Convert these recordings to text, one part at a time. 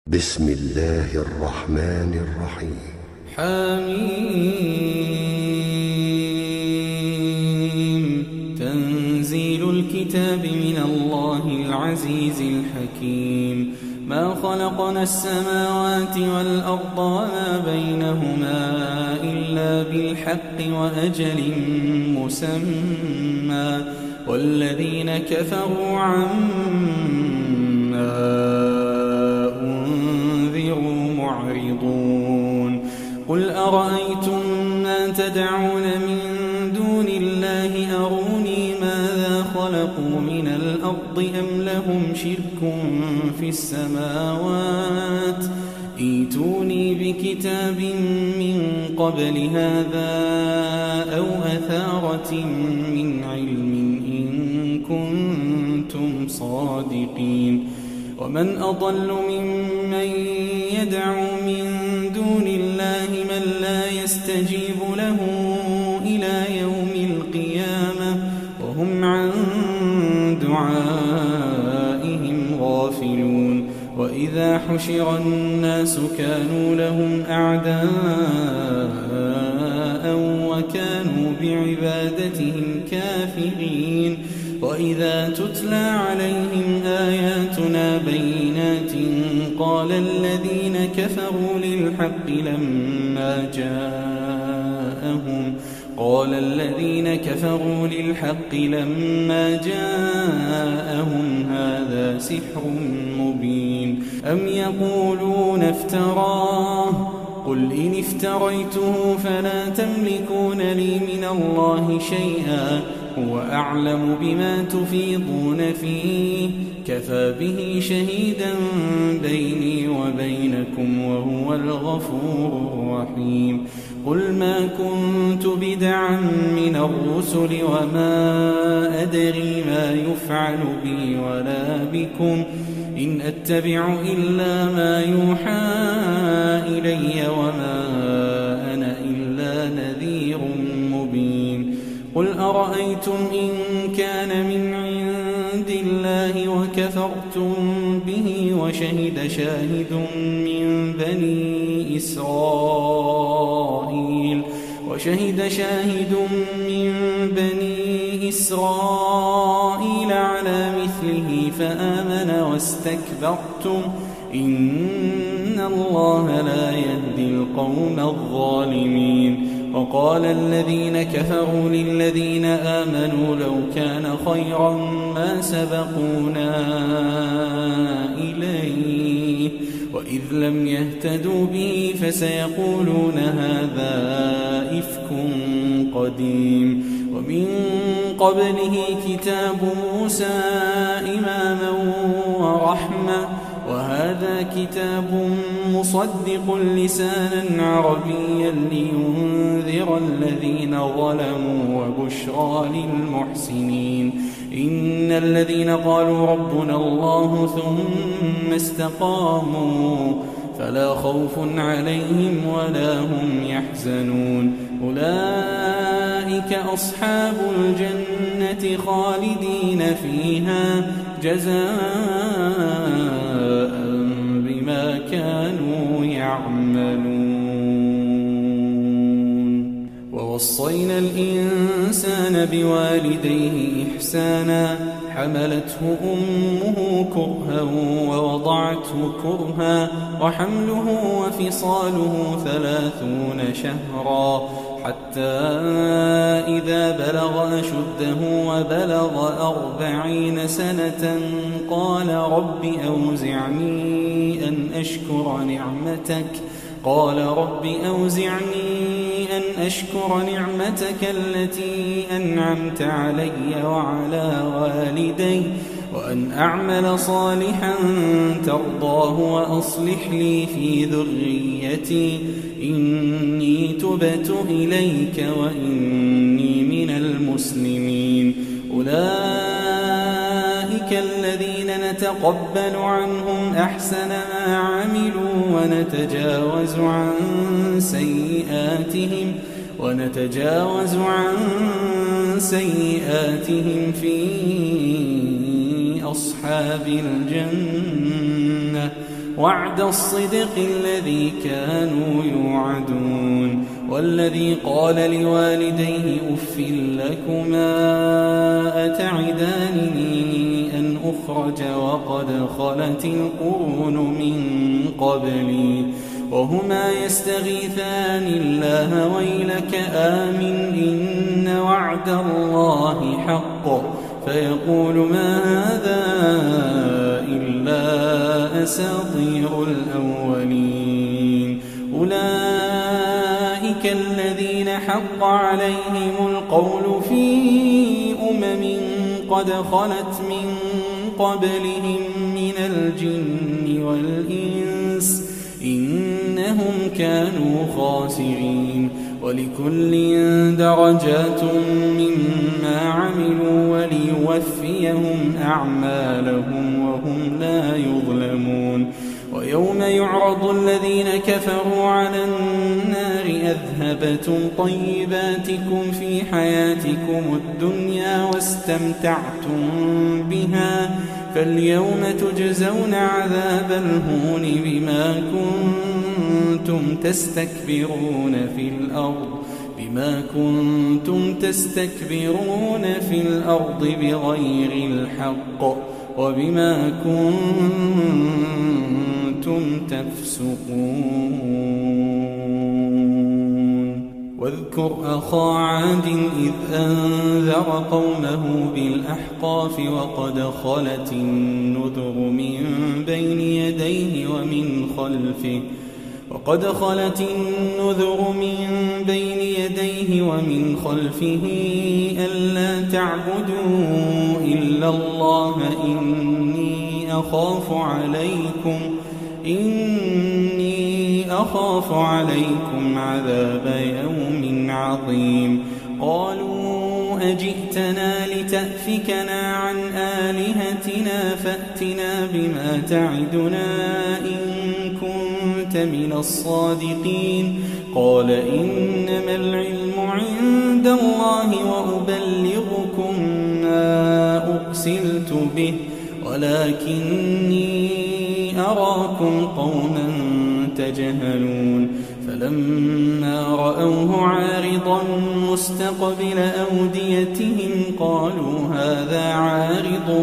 بسم الله الرحمن الرحيم. حميم. تنزيل الكتاب من الله العزيز الحكيم. ما خلقنا السماوات والأرض وما بينهما إلا بالحق وأجل مسمى والذين كفروا عما معرضون. قل أرأيتم ما تدعون من دون الله أروني ماذا خلقوا من الأرض أم لهم شرك في السماوات ائتوني بكتاب من قبل هذا أو أثارة من علم إن كنتم صادقين. ومن أضل ممن يدعو من دون الله من لا يستجيب له إلى يوم القيامة وهم عن دعائهم غافلون. وإذا حشر الناس كانوا لهم أعداء وكانوا بعبادتهم كافرين. وإذا تتلى عليهم آياتنا بينات قال الذين كفروا للحق لما جاءهم هذا سحر مبين. أم يقولون افتراه قل إن افتريته فلا تملكون لي من الله شيئا هو أعلم بما تفيضون فيه كفى به شهيدا بيني وبينكم وهو الغفور الرحيم. قل ما كنت بدعا من الرسل وما أدري ما يفعل بي ولا بكم إن أتبع إلا ما يوحى إلي وما أنا إلا نذير مبين. قل أرأيتم إن كان من عند الله وكفرتم به وشهد شاهد من بني إسرائيل على مثله فآمن واستكبرتم إن الله لا يهدي القوم الظالمين. وقال الذين كفروا للذين آمنوا لو كان خيرا ما سبقونا إليه وإذ لم يهتدوا به فسيقولون هذا إفك قديم. ومن قبله كتاب موسى إماما ورحمة وهذا كتاب مصدق لسانا عربيا لينذر الذين ظلموا وبشرى للمحسنين. إن الذين قالوا ربنا الله ثم استقاموا فلا خوف عليهم ولا هم يحزنون. أولئك أصحاب الجنة خالدين فيها جزاء بما كانوا يعملون. ووصينا الإنسان بوالديه إحسانا حملته أمه كرها ووضعته كرها وحمله وفصاله 30 شهرا حتى إذا بلغ أشده وبلغ 40 سنة قال رب أوزعني أن أشكر نعمتك التي أنعمت علي وعلى والدي وأن أعمل صالحا ترضاه وأصلح لي في ذريتي إني تبت إليك وإني من المسلمين. أولئك الذين نتقبل عنهم أحسن ما عملوا ونتجاوز عن سيئاتهم في أصحاب الجنة وعد الصدق الذي كانوا يوعدون والذي قال لوالديه أف لكما أتعدانني أن أخرج وقد خلت القرون من قبلي وهما يستغيثان الله ويلك آمن إن وعد الله حق فيقول ما هذا إلا أساطير الأولين أولئك الذين حق عليهم القول في قد خلت من قبلهم من الجن والإنس إنهم كانوا خاسرين ولكل درجات مما عملوا وليوفيهم أعمالهم وهم لا يظلمون ويوم يعرض الذين كفروا على النار أذهبتم طيباتكم في حياتكم الدنيا واستمتعتم بها فاليوم تجزون عذاب الهون بما كنتم تستكبرون في الأرض بغير الحق وبما كنتم تفسقون واذكر أخا عاد إذ أنذر قومه بالأحقاف وقد خلت النذر من بين يديه ومن خلفه ألا تعبدوا إلا الله إني أخاف عليكم عذاب يوم عظيم قالوا أجئتنا لتأفكنا عن آلهتنا فأتنا بما تعدنا إن كنت من الصادقين قال إنما العلم عند الله وأبلغكم ما أرسلت به ولكني أراكم قوما تجهلون فلما رأوه عارضا مستقبل أوديتهم قالوا هذا عارض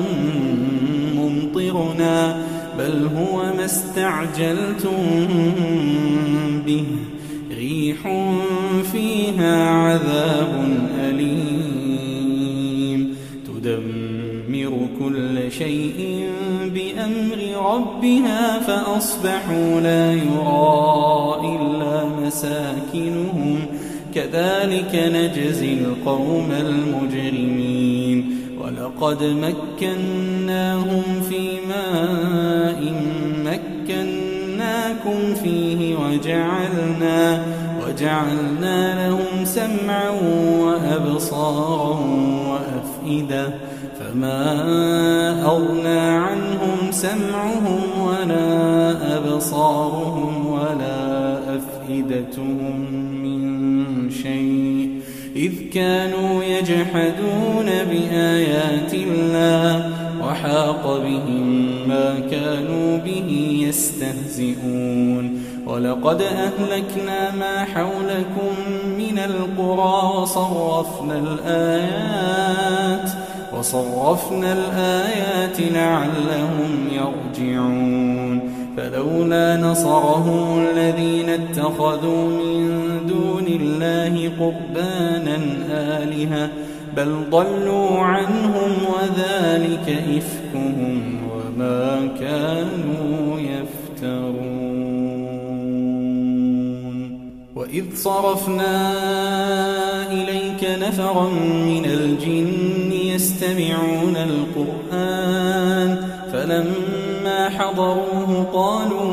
ممطرنا بل هو ما استعجلتم به ريح فيها عذاب أليم تدمر كل شيء بأمر ربها فأصبحوا لا يرى إلا مساكنهم كذلك نجزي القوم المجرمين ولقد مكناهم في ماء مكناكم فيه وجعلنا لهم سمعا وأبصارا وأفئدة فما أغنى عنهم سمعهم ولا أبصارهم ولا أفئدتهم من شيء إذ كانوا يجحدون بآيات الله وحاق بهم ما كانوا به يستهزئون ولقد أهلكنا ما حولكم من القرى وصرفنا الآيات لعلهم يرجعون فلولا نصرهم الذين اتخذوا من دون الله قربانا آلهة بل ضلوا عنهم وذلك إفكهم وما كانوا يفترون وإذ صرفنا إليك نفرا من الجن يستمعون القرآن فلما حضروه قالوا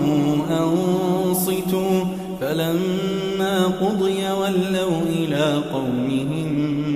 أنصتوا فلما قضي ولوا إلى قومهم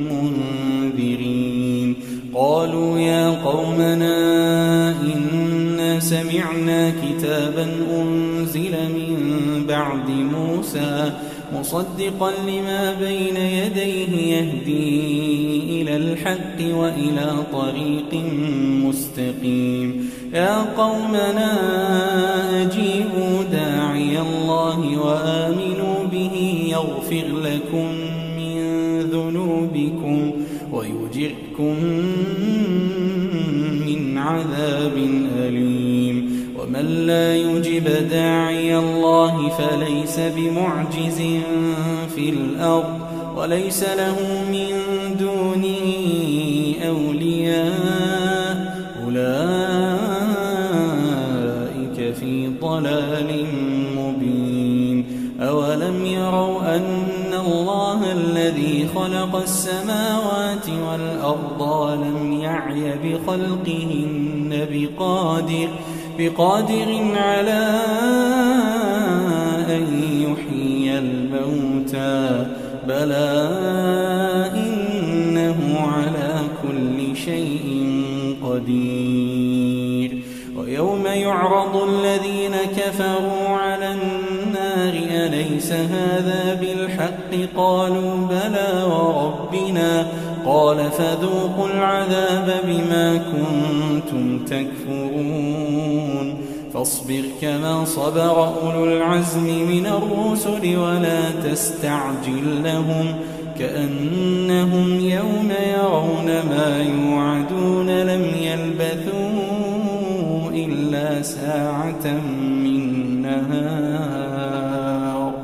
منذرين قالوا يا قومنا إنا سمعنا كتابا أنزل من بعد موسى مصدقا لما بين يديه يهدي إلى الحق وإلى طريق مستقيم يا قومنا أجيبوا داعي الله وآمنوا به يغفر لكم من ذنوبكم ويجركم من عذاب أليم ومن لا يجب داعي الله فليس بمعجز في الأرض وليس له من دونه أولياء أولئك في ضلال مبين أولم يروا أن الله الذي خلق السماوات والأرض ولم يعي بخلقهن بقادر على أن يحيي الموتى بلى إنه على كل شيء قدير ويوم يعرض الذين كفروا على النار أليس هذا بالحق قالوا بلى وربنا قال فذوقوا العذاب بما كنتم تكفرون فاصبر كما صبر أولو العزم من الرسل ولا تستعجل لهم كأنهم يوم يرون ما يوعدون لم يلبثوا إلا ساعة من نهار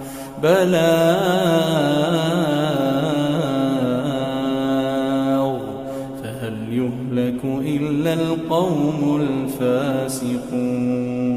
بلاغ فهل يهلك إلا القوم الفاسقون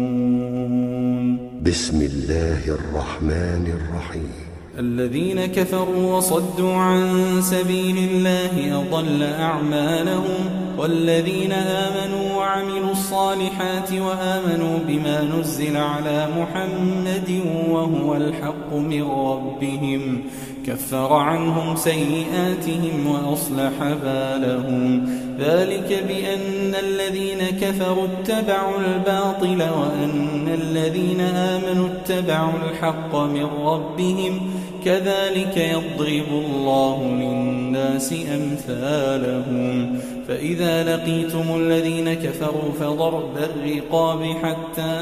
بسم الله الرحمن الرحيم الذين كفروا وصدوا عن سبيل الله أضل أعمالهم والذين آمنوا وعملوا الصالحات وآمنوا بما نزل على محمد وهو الحق من ربهم كفر عنهم سيئاتهم وأصلح بالهم ذلك بأن الذين كفروا اتبعوا الباطل وأن الذين آمنوا اتبعوا الحق من ربهم كذلك يضرب الله للناس أمثالهم فإذا لقيتم الذين كفروا فضرب الرقاب حتى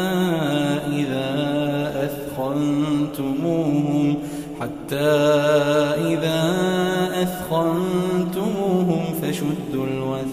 إذا أثخنتموهم فشدوا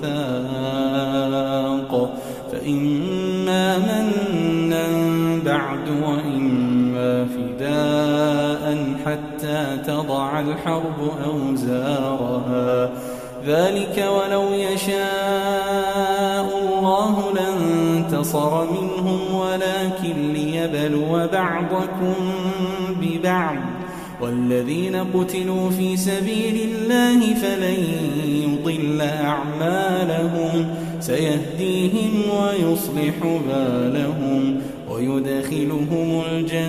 الوثاق فإما منا بعد وإما فداء حتى تضع الحرب أوزارها ذلك ولو يشاء الله لانتصر منهم ولكن ليبلو بعضكم ببعض والذين قتلوا في سبيل الله فلن يضل أعمالهم سيهديهم ويصلح بالهم ويدخلهم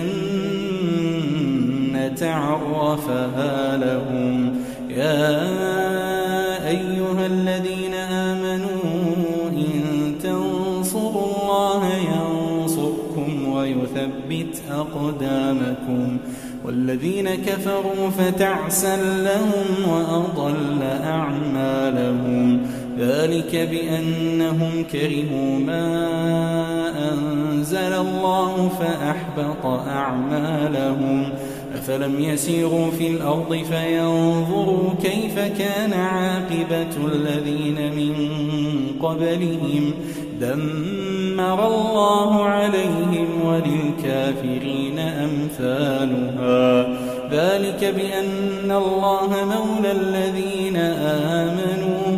الجنة عرفها لهم يا أيها الذين آمنوا إن تنصروا الله ينصركم ويثبت أقدامكم والذين كفروا فتعسا لهم وأضل أعمالهم ذلك بأنهم كرهوا ما أنزل الله فأحبط أعمالهم أفلم يسيروا في الأرض فينظروا كيف كان عاقبة الذين من قبلهم دمر الله عليهم وللكافرين أمثالها ذلك بأن الله مولى الذين آمنوا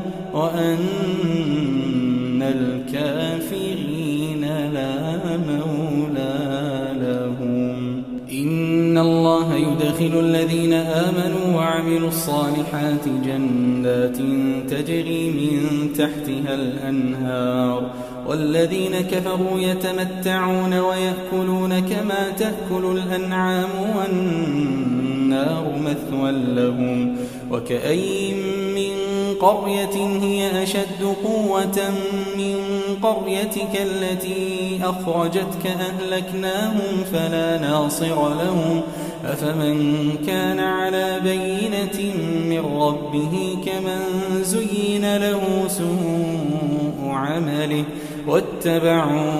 وأن الكافرين لا مولى لهم إن الله يدخل الذين آمنوا وعملوا الصالحات جنات تجري من تحتها الأنهار والذين كفروا يتمتعون ويأكلون كما تأكل الأنعام والنار مثوى لهم وكأي من قرية هي أشد قوة من قريتك التي أخرجتك أهلكناهم فلا ناصر لهم أفمن كان على بينة من ربه كمن زين له سوء عمله واتبعوا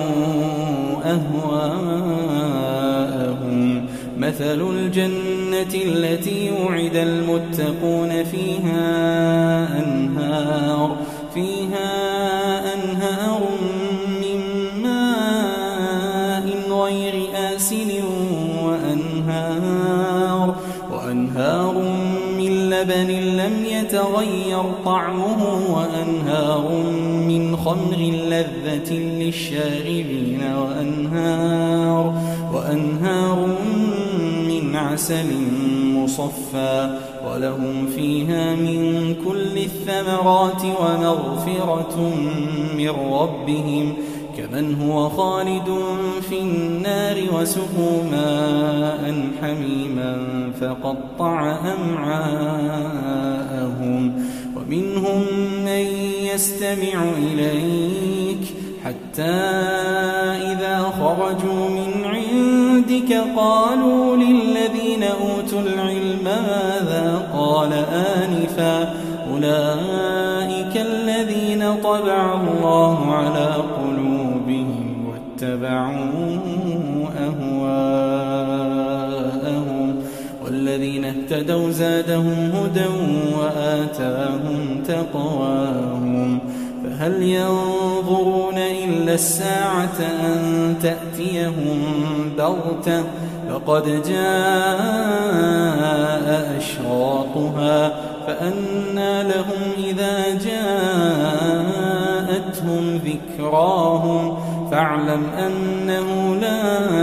أهواءهم. مثل الجنة التي وعد المتقون فيها أنهار من ماء غير آسن وأنهار من لبن لم يتغير طعمه وأنهار من خمر لذة للشاربين وأنهار من عسل مصفى ولهم فيها من كل الثمرات ومغفرة من ربهم كمن هو خالد في النار وسقوا ماء حميما فقطع أمعاءهم. ومنهم من يستمع إليك حتى إذا خرجوا من عندك قالوا للذين أوتوا العلم ماذا قال آنفا أولئك الذين طبع الله على قلوبهم واتبعوا أهواءهم والذين اهتدوا زادهم هدى وآتاهم تقواهم. فهل ينظرون إلا الساعة أن تأتيهم بغتة فقد جاء أشراطها فأنى لهم إذا جاءتهم ذكراهم فاعلم أنه لا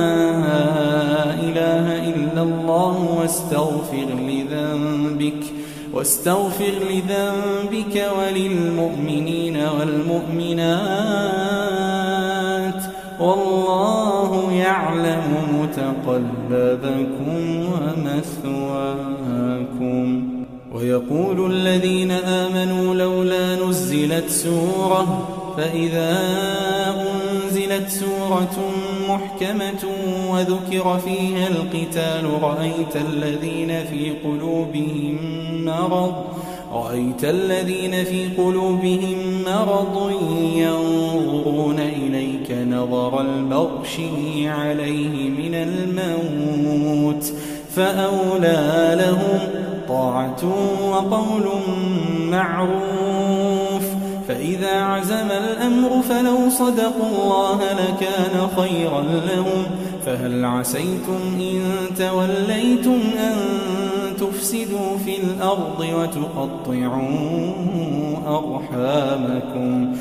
إله إلا الله واستغفر لذنبك وللمؤمنين والمؤمنات والله يعلم متقلبكم ومثواكم. ويقول الذين آمنوا لولا نزلت سورة فإذا أنزلت سورة محكمة وذكر فيها القتال رأيت الذين في قلوبهم مرض ينظرون إليك نظر المغشي عليه من الموت فأولى لهم طاعة وقول معروف. فإذا عزم الأمر فلو صدقوا الله لكان خيرا لهم. فهل عسيتم إن توليتم أن تفسدوا في الأرض وتقطعوا أرحامكم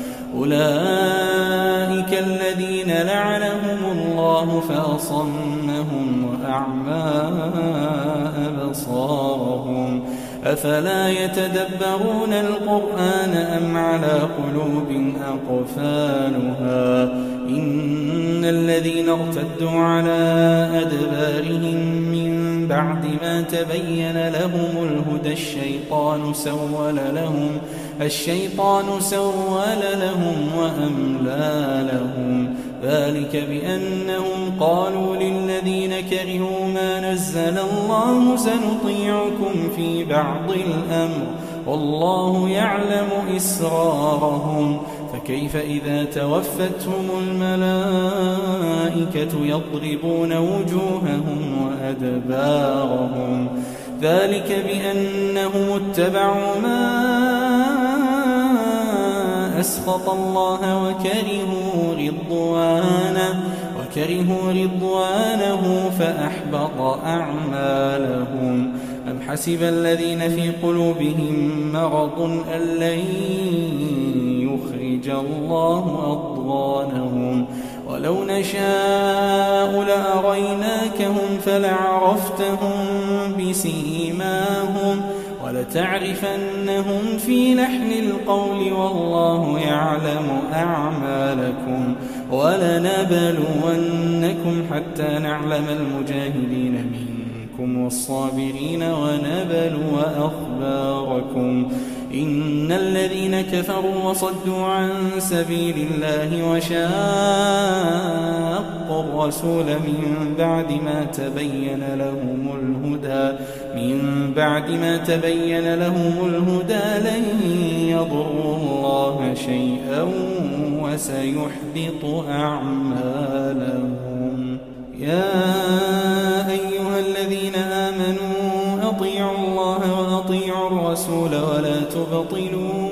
أولئك الذين لعنهم الله فأصمهم وأعمى أبصارهم أفلا يتدبرون القرآن أم على قلوب أقفالها إن الذين ارتدوا على أدبارهم من بعد ما تبين لهم الهدى الشيطان سول لهم وأملى لهم ذلك بأنهم قالوا للذين كرهوا ما نزل الله سنطيعكم في بعض الأمر والله يعلم إسرارهم فكيف إذا توفتهم الملائكة يضربون وجوههم وأدبارهم ذلك بأنهم اتبعوا ما أسخط الله وكرهوا رضوانه فأحبط أعمالهم أم حسب الذين في قلوبهم مرض أن لن يخرج الله أضغانهم ولو نشاء لأريناكهم فلعرفتهم بسيماهم ولتعرفنهم في لحن القول والله يعلم أعمالكم ولنبلونكم حتى نعلم المجاهدين منكم والصابرين ونبلو أخباركم إن الذين كفروا وصدوا عن سبيل الله وشاقوا الرسول من بعد ما تبين لهم الهدى لن يضروا الله شيئا فسيحبط أعمالهم. يا أيها الذين آمنوا أطيعوا الله وأطيعوا الرسول ولا تبطلوا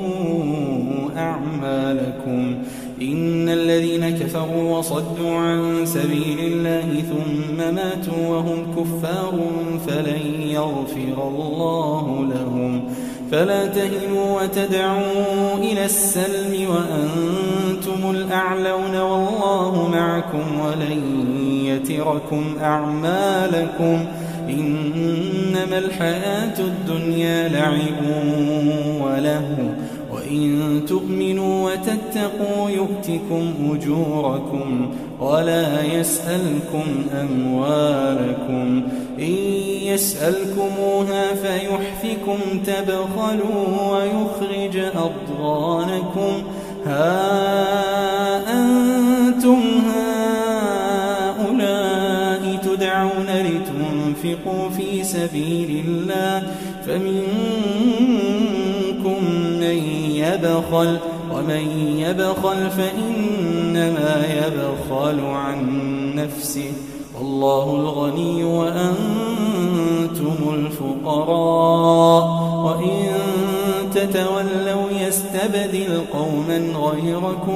أعمالكم. إن الذين كفروا وصدوا عن سبيل الله ثم ماتوا وهم كفار فلن يغفر الله لهم. فلا تهنوا وتدعوا إلى السلم وأنتم الأعلون والله معكم ولن يتركم أعمالكم. إنما الحياة الدنيا لعب ولهو وإن تؤمنوا وتتقوا يؤتكم أجوركم ولا يسألكم أموالكم. إن يسألكموها فيحفكم تبخلوا ويخرج أضغانكم. ها أنتم هؤلاء تدعون لتنفقوا في سبيل الله فمنكم من يبخل ومن يبخل فإنما يبخل عن نفسه والله الغني وأنتم الفقراء. وإن تتولوا يستبدل قوما غيركم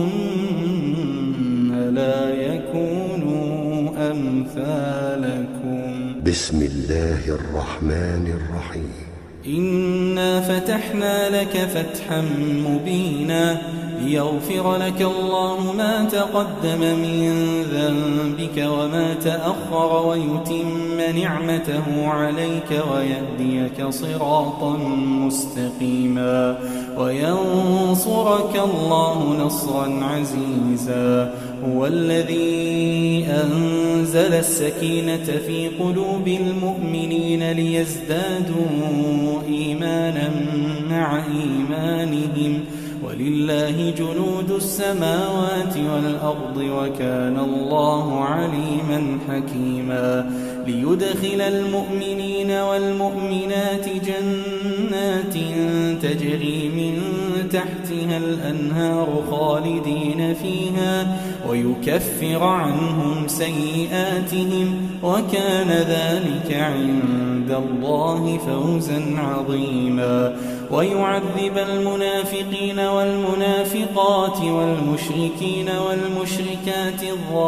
ثم لا يكونوا أمثالكم. بسم الله الرحمن الرحيم. إنا فتحنا لك فتحا مبينا ليغفر لك الله ما تقدم من ذنبك وما تأخر ويتم نعمته عليك ويهديك صراطا مستقيما وينصرك الله نصرا عزيزا. هو الذي أنزل السكينة في قلوب المؤمنين ليزدادوا إيمانا مع إيمانهم ولله جنود السماوات والأرض وكان الله عليما حكيما. ليدخل المؤمنين والمؤمنات جنات تجري من تحتها الأنهار خالدين فيها ويكفر عنهم سيئاتهم وكان ذلك عند الله فوزا عظيما. ويعذب المنافقين والمنافقات والمشركين والمشركات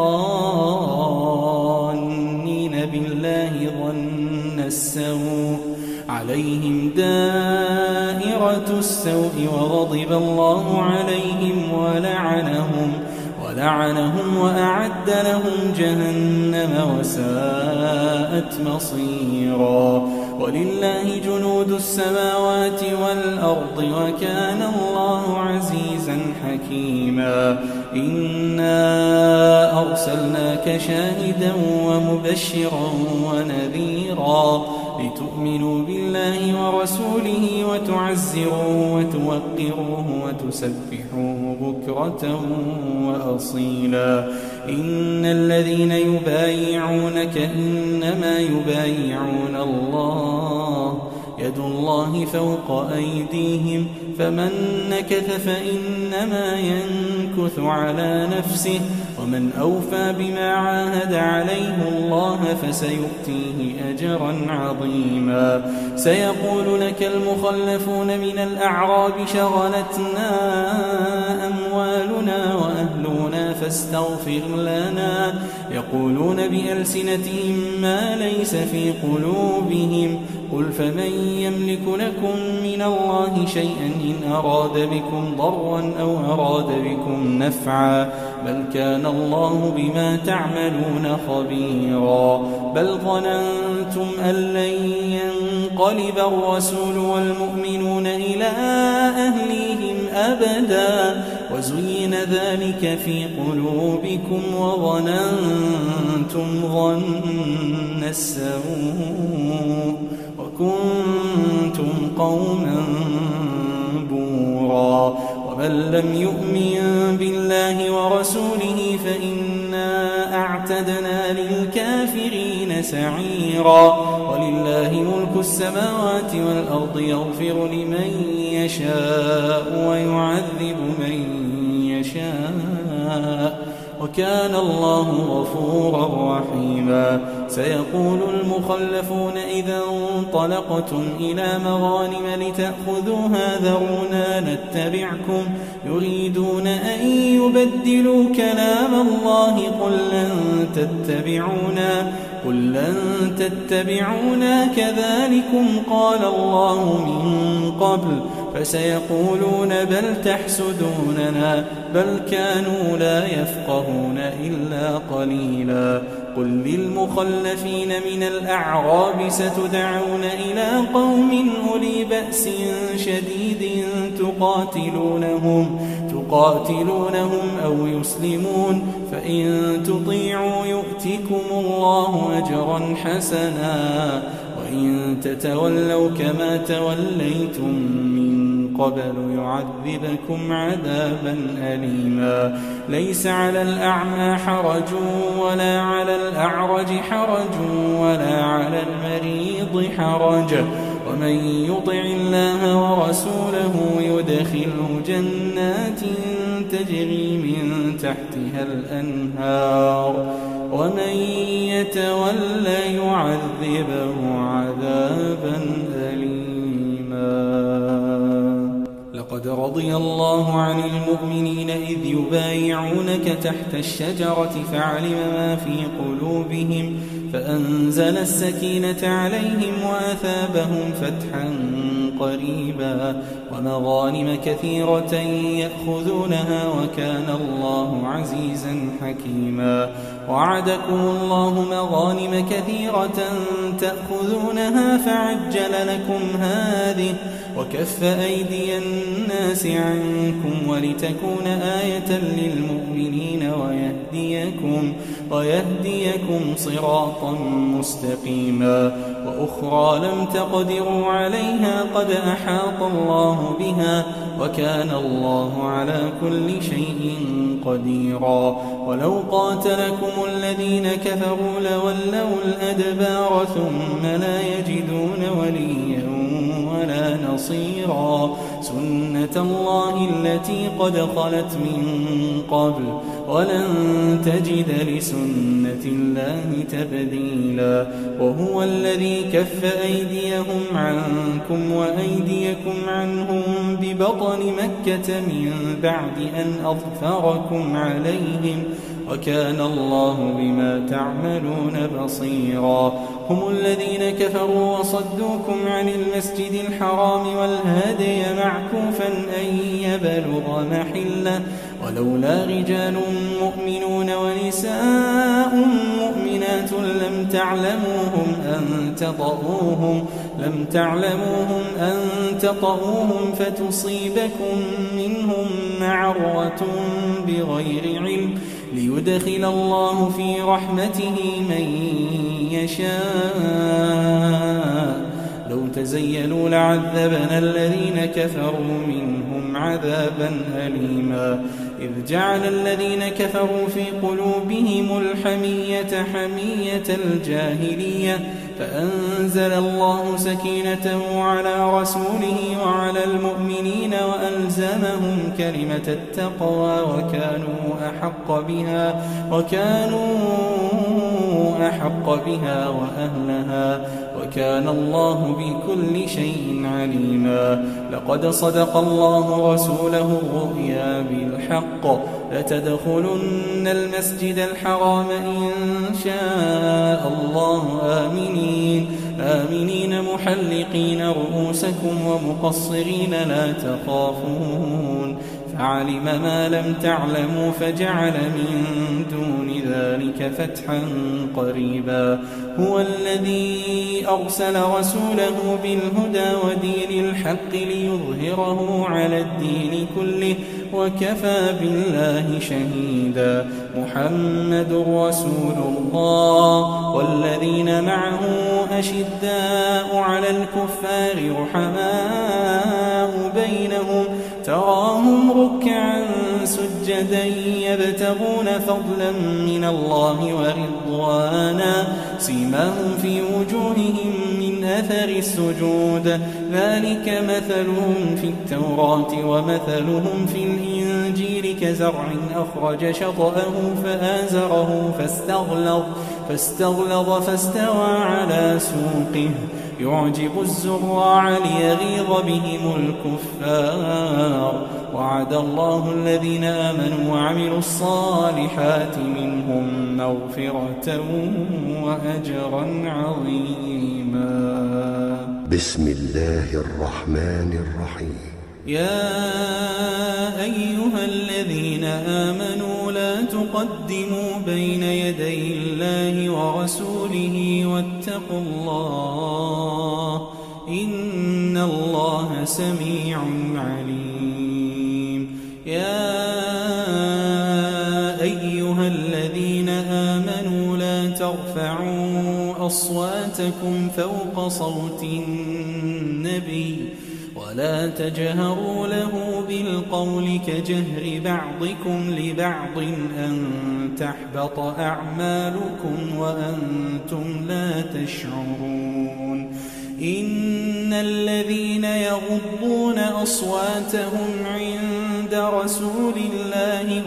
الظانين بالله ظن السوء عليهم دائرة السوء وغضب الله عليهم ولعنهم وأعد لهم جهنم وساءت مصيرا. ولله جنود السماوات والأرض وكان الله عزيزا حكيما. إنا أرسلناك شاهدا ومبشرا ونذيرا لتؤمنوا بالله ورسوله وتعزروه وتوقروه وتسبحوه بكرة وأصيلا. إن الذين يبايعونك إنما يبايعون الله يد الله فوق أيديهم فمن نكث فإنما ينكث على نفسه ومن أوفى بما عاهد عليه الله فسيؤتيه أجرا عظيما. سيقول لك المخلفون من الأعراب شغلتنا أموالنا وأهلنا فاستغفر لنا يقولون بألسنتهم ما ليس في قلوبهم قل فمن يملك لكم من الله شيئا إن أراد بكم ضرا أو أراد بكم نفعا بل كان الله بما تعملون خبيرا. بل ظننتم أن لن ينقلب الرسول والمؤمنون إلى أهليهم أبدا وزين ذلك في قلوبكم وظننتم ظن السوء وكنتم قوما بورا. ومن لم يؤمن بالله ورسوله فإنا أعتدنا للكافرين سعيرا. ولله ملك السماوات والأرض يغفر لمن يشاء ويعذب من يشاء يشاء وكان الله غفورا رحيما. سيقول المخلفون إذا انطلقتم إلى مغانم لتأخذوها ذرونا نتبعكم يريدون أن يبدلوا كلام الله قل لن تتبعونا كذلكم قال الله من قبل فسيقولون بل تحسدوننا بل كانوا لا يفقهون إلا قليلا. قل للمخلفين من الأعراب ستدعون إلى قوم أولي بأس شديد تقاتلونهم أو يسلمون فإن تطيعوا يؤتكم الله أجرا حسنا وإن تتولوا كما توليتم من قبل يعذبكم عذابا أليما. ليس على الأعمى حرج ولا على الأعرج حرج ولا على المريض حرج ومن يطع الله ورسوله يدخله جنات تجري من تحتها الأنهار ومن يتولى يعذبه عذابا أليما. لقد رضي الله عن المؤمنين إذ يبايعونك تحت الشجرة فعلم ما في قلوبهم فأنزل السكينة عليهم وأثابهم فتحا قريبا ومغانم كثيرة يأخذونها وكان الله عزيزا حكيما. وعدكم الله مغانم كثيرة تأخذونها فعجل لكم هذه وكف أيدي الناس عنكم ولتكون آية للمؤمنين ويهديكم صراطا مستقيما. وأخرى لم تقدروا عليها قد أحاط الله بها وكان الله على كل شيء قديرا. ولو قاتلكم الذين كفروا لولوا الأدبار ثم لا يجدون وليا ولا نصيرا. سنة الله التي قد خلت من قبل ولن تجد لسنة الله تبديلا. وهو الذي كف أيديهم عنكم وأيديكم عنهم ببطن مكة من بعد أن أظفركم عليهم وكان الله بما تعملون بصيرا. هم الذين كفروا وصدوكم عن المسجد الحرام والهدي معكوفا أن يبلغ محله ولولا رجال مؤمنون ونساء مؤمنات لم تعلموهم أن تطؤوهم فتصيبكم منهم معرة بغير علم ليدخل الله في رحمته من يشاء. لو تزيلوا لعذبنا الذين كفروا منهم عذابا أليما. إذ جعل الذين كفروا في قلوبهم الحمية حمية الجاهلية فأنزل الله سكينته على رسوله وعلى المؤمنين وألزمهم كلمة التقوى وكانوا أحق بها وأهلها وكان الله بكل شيء عليما. لقد صدق الله رسوله الرؤيا بالحق لتدخلن المسجد الحرام إن شاء الله آمنين محلقين رؤوسكم ومقصرين لا تخافون فعلم ما لم تعلموا فجعل من دون ذلك فتحا قريبا. هو الذي أرسل رسوله بالهدى ودين الحق ليظهره على الدين كله وكفى بالله شهيدا. محمد رسول الله والذين معه أشداء على الكفار رحماء بينهم تراهم ركعا سجدا يبتغون فضلا من الله ورضوانا سيماهم في وجوههم من أثر السجود. ذلك مثلهم في التوراة ومثلهم في الإنجيل كزرع أخرج شطأه فآزره فاستغلظ فاستوى على سوقه يعجب الزراع ليغيظ بهم الكفار. وعد الله الذين آمنوا وعملوا الصالحات منهم مغفرة وأجرا عظيما. بسم الله الرحمن الرحيم. يا أيها الذين آمنوا لا تقدموا بين يدي الله ورسوله واتقوا الله إن الله سميع عليم. يا أيها الذين آمنوا لا ترفعوا أصواتكم فوق صوت النبي ولا تجهروا له بالقول كجهر بعضكم لبعض أن تحبط أعمالكم وأنتم لا تشعرون. إن الذين يغضون أصواتهم عند رسول الله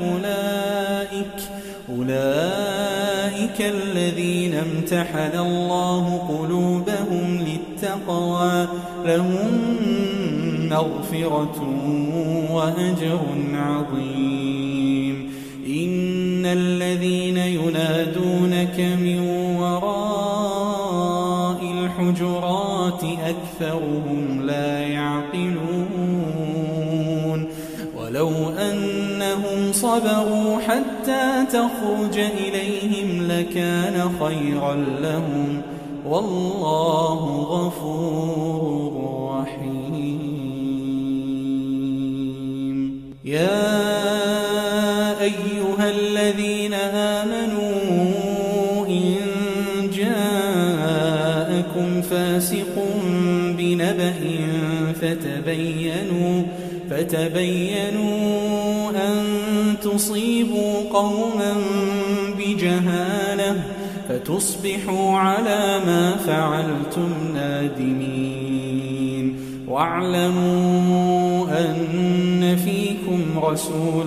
أولئك الذين امتحن الله قلوبهم للتقوى لهم مغفرة وأجر عظيم. إن الذين ينادونك من وراء الحجرات أكثرهم لا يعقلون. ولو أنهم صبروا حتى تخرج إليهم لكان خيرا لهم والله غفور رحيم. يا أيها الذين آمنوا إن جاءكم فاسق بنبأ فتبينوا أن تصيبوا قوما بجهالة فتصبحوا على ما فعلتم نادمين. واعلموا أن فيكم رسول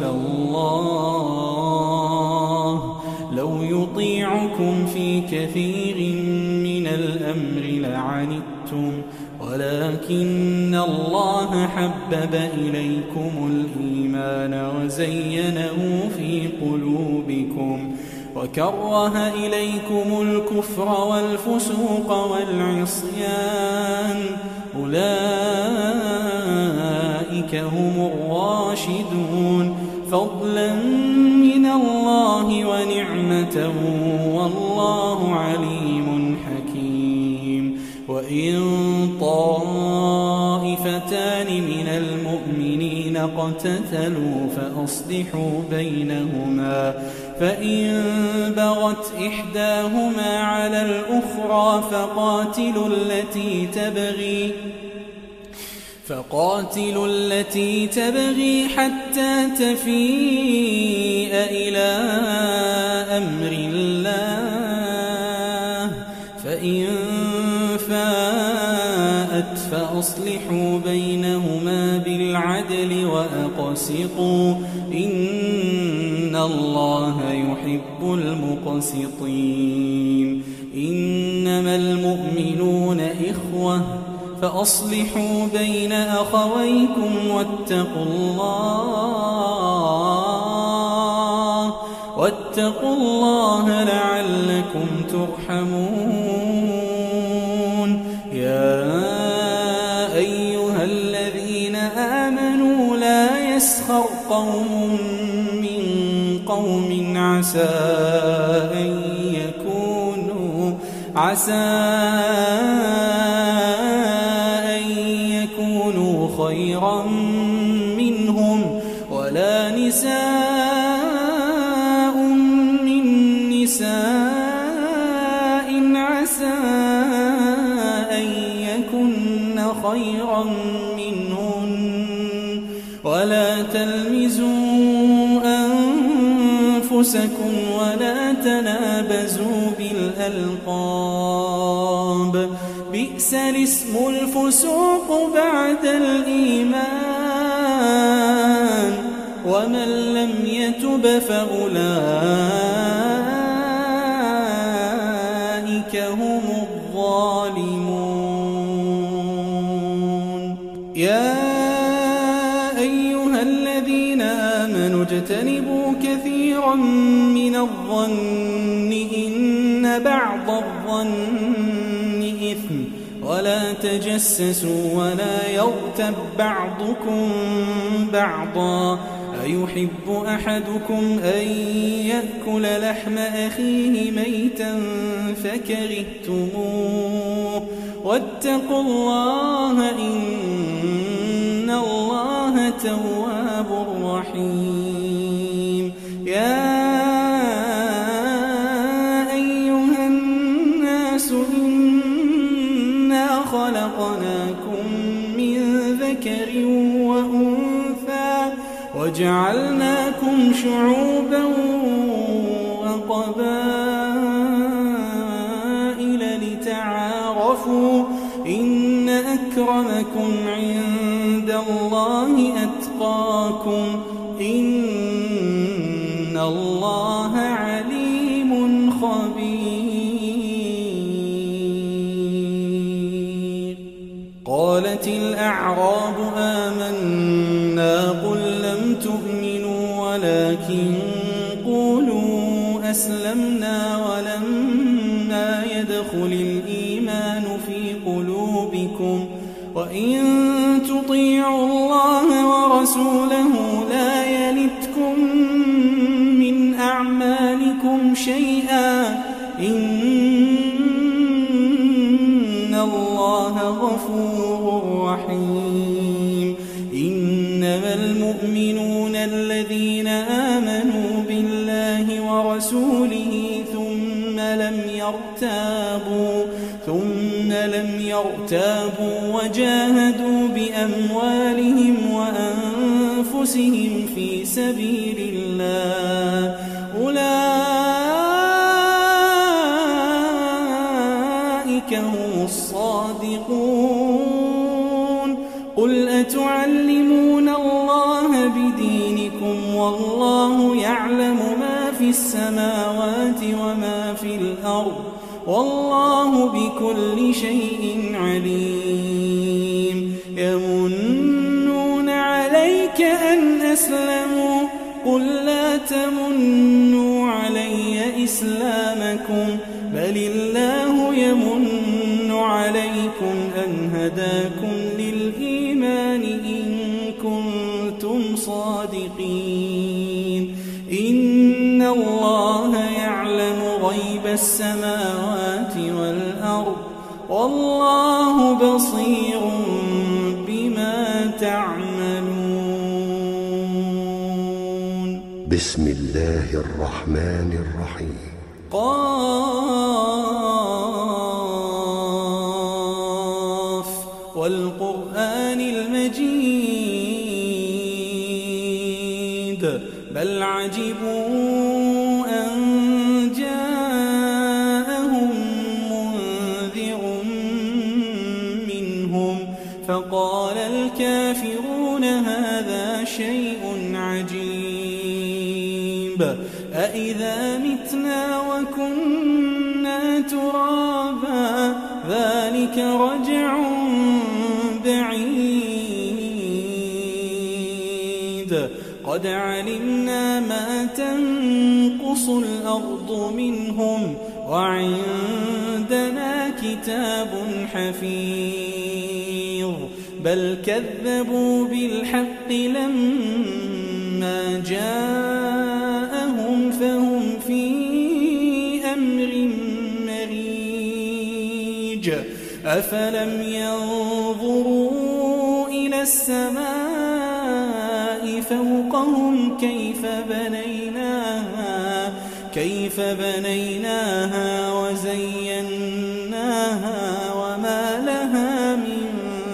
الله لو يطيعكم في كثير من الأمر لعنتم ولكن الله حبب إليكم الإيمان وزينه في قلوبكم وكره إليكم الكفر والفسوق والعصيان أولئك هم الراشدون فضلا من الله ونعمة والله عليم حكيم. وإن طائفتان من المؤمنين اقتتلوا فأصلحوا بينهما فإن بغت إحداهما على الأخرى فقاتلوا التي تبغي حتى تفيء إلى أمر الله فإن فاءت فأصلحوا بينهما بالعدل وأقسطوا إن الله يحب المقسطين. إنما المؤمنون إخوة فأصلحوا بين أخويكم واتقوا الله لعلكم ترحمون. يا أيها الذين آمنوا لا يسخر قوم من قوم عسى أن يكونوا خيرا منهم ولا نساء من نساء عسى أن يكن خيرا منهن ولا تلمزوا أنفسكم ولا تنابزوا بالألقاب بئس الاسم الفسوق بعد الإيمان ومن لم يتب فأولئك هم الظالمون. يا أيها الذين آمنوا اجتنبوا كثيرا من الظن إن بعض الظن إثم ولا تجسسوا ولا يغتب بعضكم بعضا أيحب أحدكم أن يأكل لحم أخيه ميتا فكرهتموه واتقوا الله إن الله تواب رحيم. يا أيها الناس إنا خلقناكم من ذكر وأنثى وجعلناكم شعوبا وقبائل لتعارفوا إن أكرمكم عند الله أتقاكم إن الله عليم خبير. قالت الأعراب آمنا قل لم تؤمنوا ولكن قولوا أسلمنا ولما يدخل الإيمان في قلوبكم وإن تطيعوا الله ورسوله لا يلتكم من أعمالكم شيئا إن الله غفور رحيم. إنما المؤمنون الذين آمنوا بالله ورسوله ثم لم يرتابوا وجاهدوا بأموالهم وأنفسهم في سبيل الله أولئك هم الصادقون. قل أتعلمون الله بدينكم والله يعلم ما في السماوات وما في الأرض والله بكل شيء عليم. يمنون عليك أن أسلموا قل لا تمنوا علي إسلامكم بل الله يمن عليكم أن هداكم للإيمان إن كنتم صادقين. إن الله يعلم غيب السماوات والأرض والله بصير بما تعملون. بسم الله الرحمن الرحيم. قاف والقرآن المجيد بل عجبوا أن جاءهم منذر منهم فقال الكافرون هذا شيء عجيب أإذا متنا وكنا ترابا ذلك رجع بعيد قد علمنا ما تنقص الأرض منهم وعندنا كتاب حفيظ بل كذبوا بالحق لما جاءهم فهم في أمر مريج أفلم ينظروا إلى السماء فوقهم كيف بنيناها وزيناها وما لها من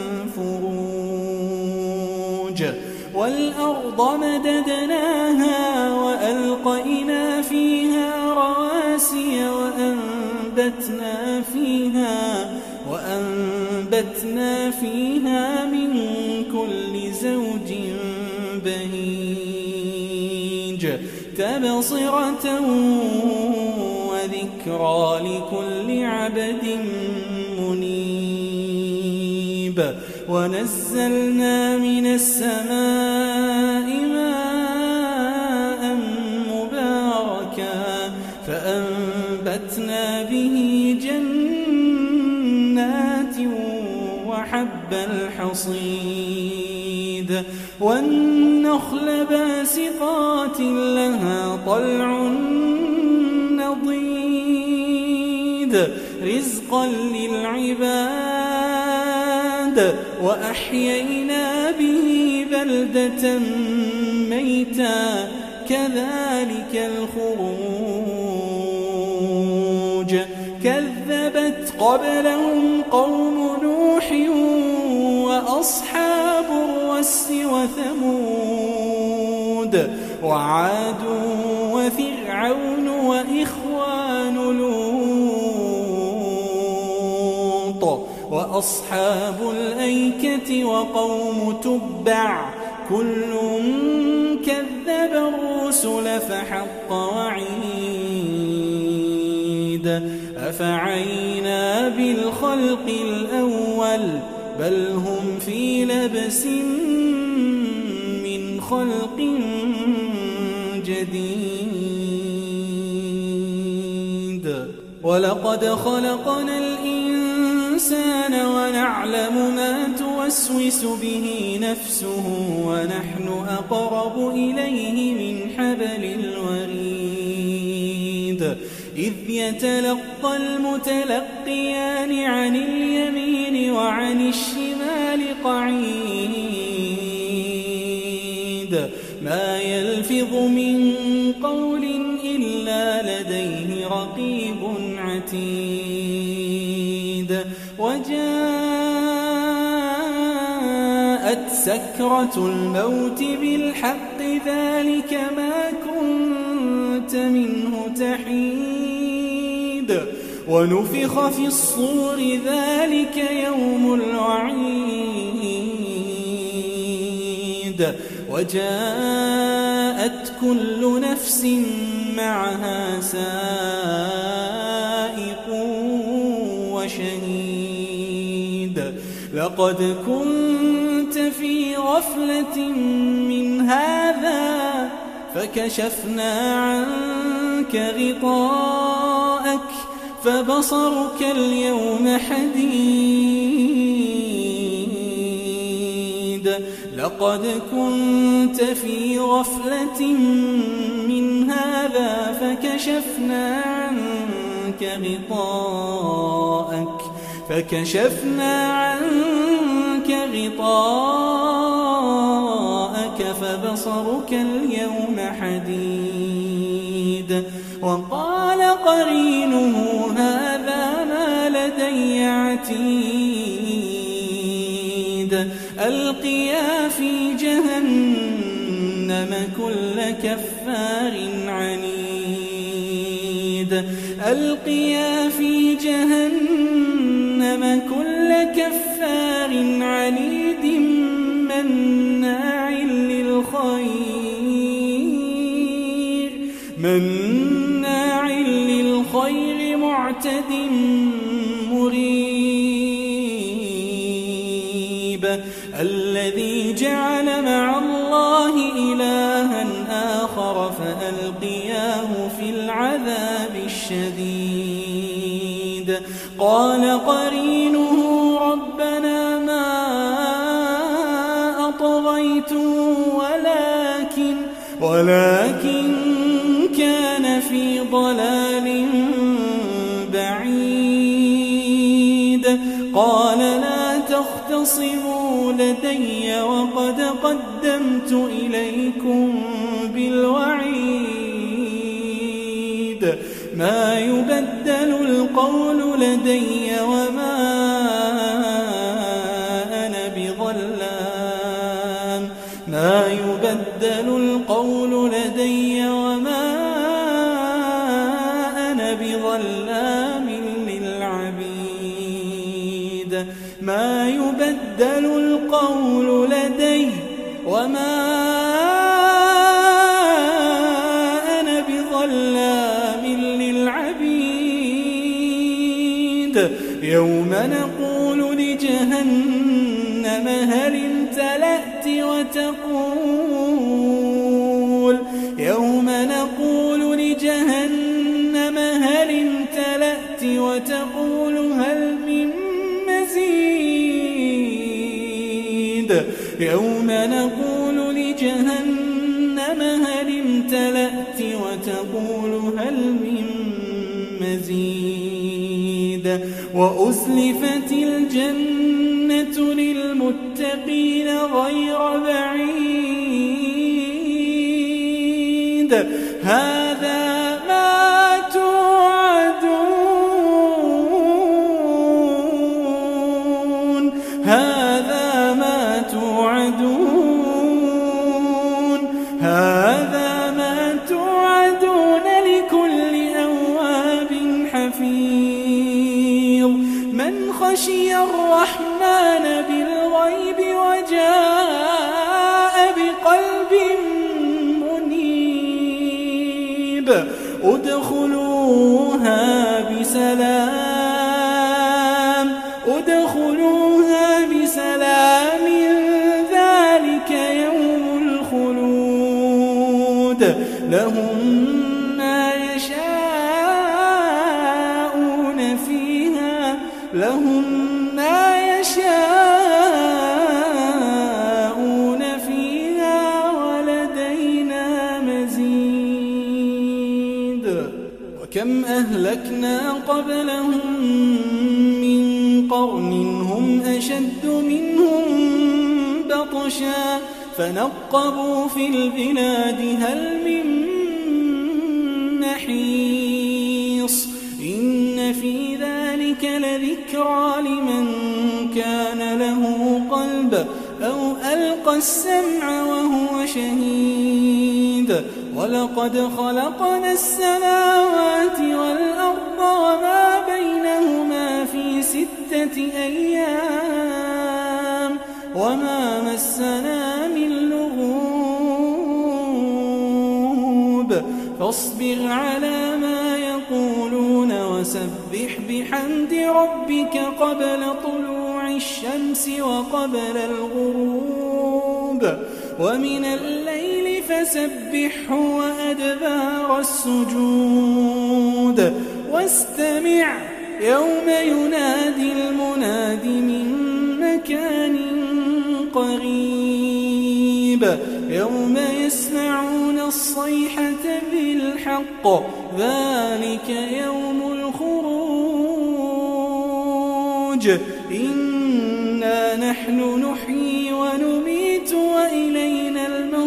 فروج والأرض مددناها وألقينا وأنبتنا فيها من كل زوج بهيج تبصرة وذكرى لكل عبد منيب ونزلنا من السماء ماء مباركا فأنبتنا به جنات وحب الحصيد والنخل باسقات لها طلع نضيد رزقا للعباد وأحيينا به بلدة ميتا كذلك الخروج كذبت قبلهم قوم نوح وأصحاب الرس وثمود وعاد وفرعون وإخوان لوط وأصحاب الأيكة وقوم تبع كل كذب الرسل فحق وعيد أفعينا بالخلق الأول بل هم في لبس من خلق جديد ولقد خلقنا الإنسان ونعلم ما توسوس به نفسه ونحن أقرب إليه من حبل الوريد إذ يتلقى المتلقيان عن اليمين وعن الشمال قعيد ما يلفظ من قول إلا لديه رقيب عتيد وجاءت سكرة الموت بالحق ذلك ما كنت منه تحيد ونفخ في الصور ذلك يوم الوعيد وجاءت كل نفس معها سائق وشهيد لقد كنت في غفلة من هذا فكشفنا عنك غطاءك فبصرك اليوم حديد لقد كنت في غفلة من هذا فكشفنا عنك غطاءك فبصرك اليوم حديد وقال قرينه هذا ما لدي عتيد ألقيا في جهنم كل كفار عنيد ألقيا في جهنم كل كفار عنيد مناع للخير معتد مريب الذي جعل مع الله إلها آخر فألقياه في العذاب الشديد قال قرينه ربنا ما أطغيته ولكن كان في ضلال بعيد قال لا تختصموا لدي وقد قدمت إليكم بالوعيد ما يبدل القول لدي وما أنا بظلام ما يبدل القول لدي وما أنا بظلام للعبيد ما يبدل القول لدي وما أنا بظلام للعبيد يوم نقول لجهنم هل امتلأت وتقول هل من مزيد يوم نقول لجهنم هل امتلأت وتقول هل من مزيد وأزلفت الجنة للمتقين غير بعيد هذا ما توعدون هذا ما توعدون لكل أواب حفيظ من خشي الرحمن بالغيب وجاء بقلب منيب ادخلوها بسلام ذلك يوم الخلود لهم ما يشاءون فيها ولدينا مزيد وكم أهلكنا قبلهم من قرن هم أشد منهم بطشا فنقبوا في البلاد هل من محيص إن في ذلك لذكرى لمن كان له قلب أو ألقى السمع وهو شهيد ولقد خلقنا السماوات والأرض وما بينهما في 6 أيام وما مسنا من لغوب فاصبر على ما يقولون وسبح بحمد ربك قبل طلوع الشمس وقبل الغروب ومن الليل فسبحه وأدبار السجود واستمع يوم ينادي المناد من مكان قريب يوم يسمعون الصيحة بالحق ذلك يوم الخروج إنا نحن نحيي ونميت وإلينا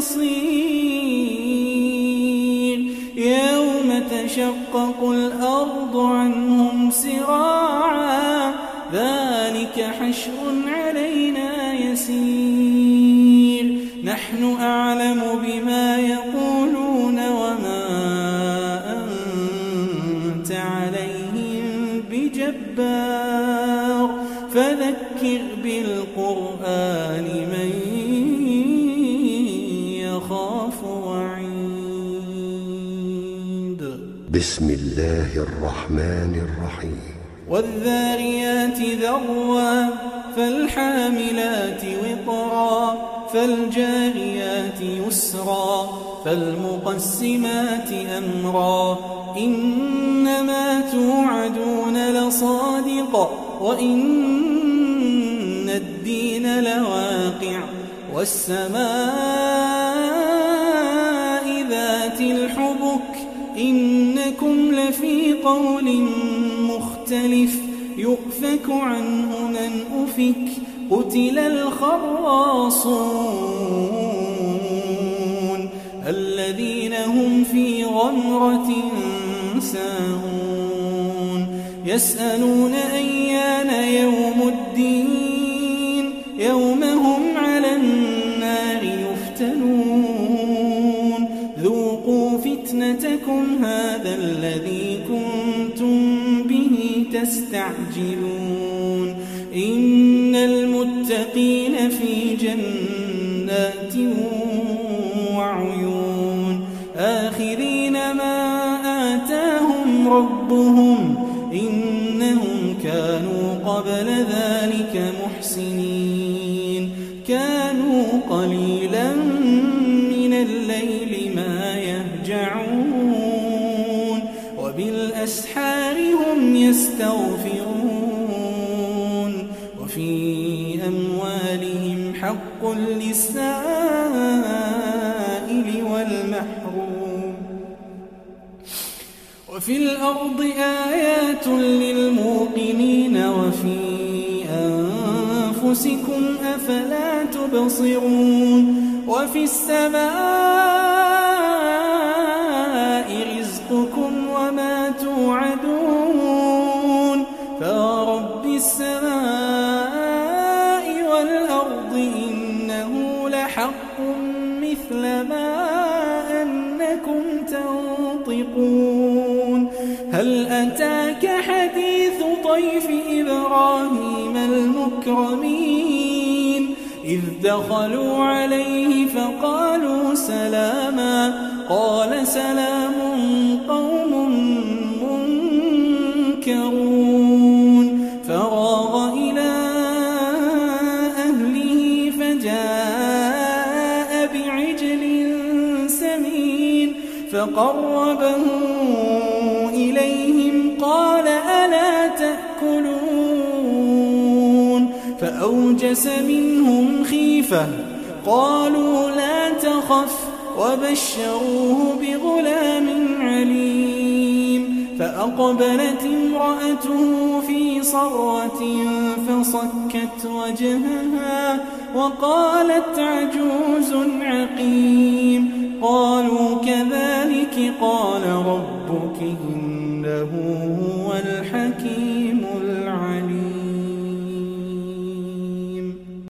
المصير يوم تشقق الأرض عنهم سراعا ذلك حشر علينا يسير نحن أعلم بما يقولون وما أنت عليهم بجبار فذكر بالقرآن من يخاف وعيد بسم الله الرحمن الرحيم والذاريات ذروا فالحاملات وقرا فالجاريات يسرا فالمقسمات أمرا إنما توعدون لصادق وإن الدين لواقع والسماء ذات الحبك إنكم لفي قول مختلف يؤفك عنه من أفك قتل الخراصون الذين هم في غمرة ساهون يسألون أيان يوم الدين يوم هم على النار يفتنون ذوقوا فتنتكم هذا الذي كنتم به تستعجلون إن إن المتقين في جنات وعيون آخذين ما آتاهم ربهم إنهم كانوا قبل ذلك محسنين كانوا قليلا من الليل ما يهجعون وبالأسحار هم يستغفرون وفي أموالهم حق للسائل والمحروم وفي الأرض آيات للموقنين وفي أنفسكم أفلا تبصرون وفي السماء رزقكم وما توعدون فرب السماء والأرض إنه لحق مثل ما أنكم تنطقون هل أتاك حديث ضيف إبراهيم المكرمين إذ دخلوا عليه فقالوا سلاما قال سلام قوم منكرون فراغ إلى أهله فجاء بعجل سمين فقربه إليهم قال ألا تأكلون فأوجس منهم خيفة قالوا لا تخف وبشروه بغلام عليم فأقبلت امرأته في صرة فصكت وجهها وقالت عجوز عقيم قالوا كذلك قال ربك إنه هو الحكيم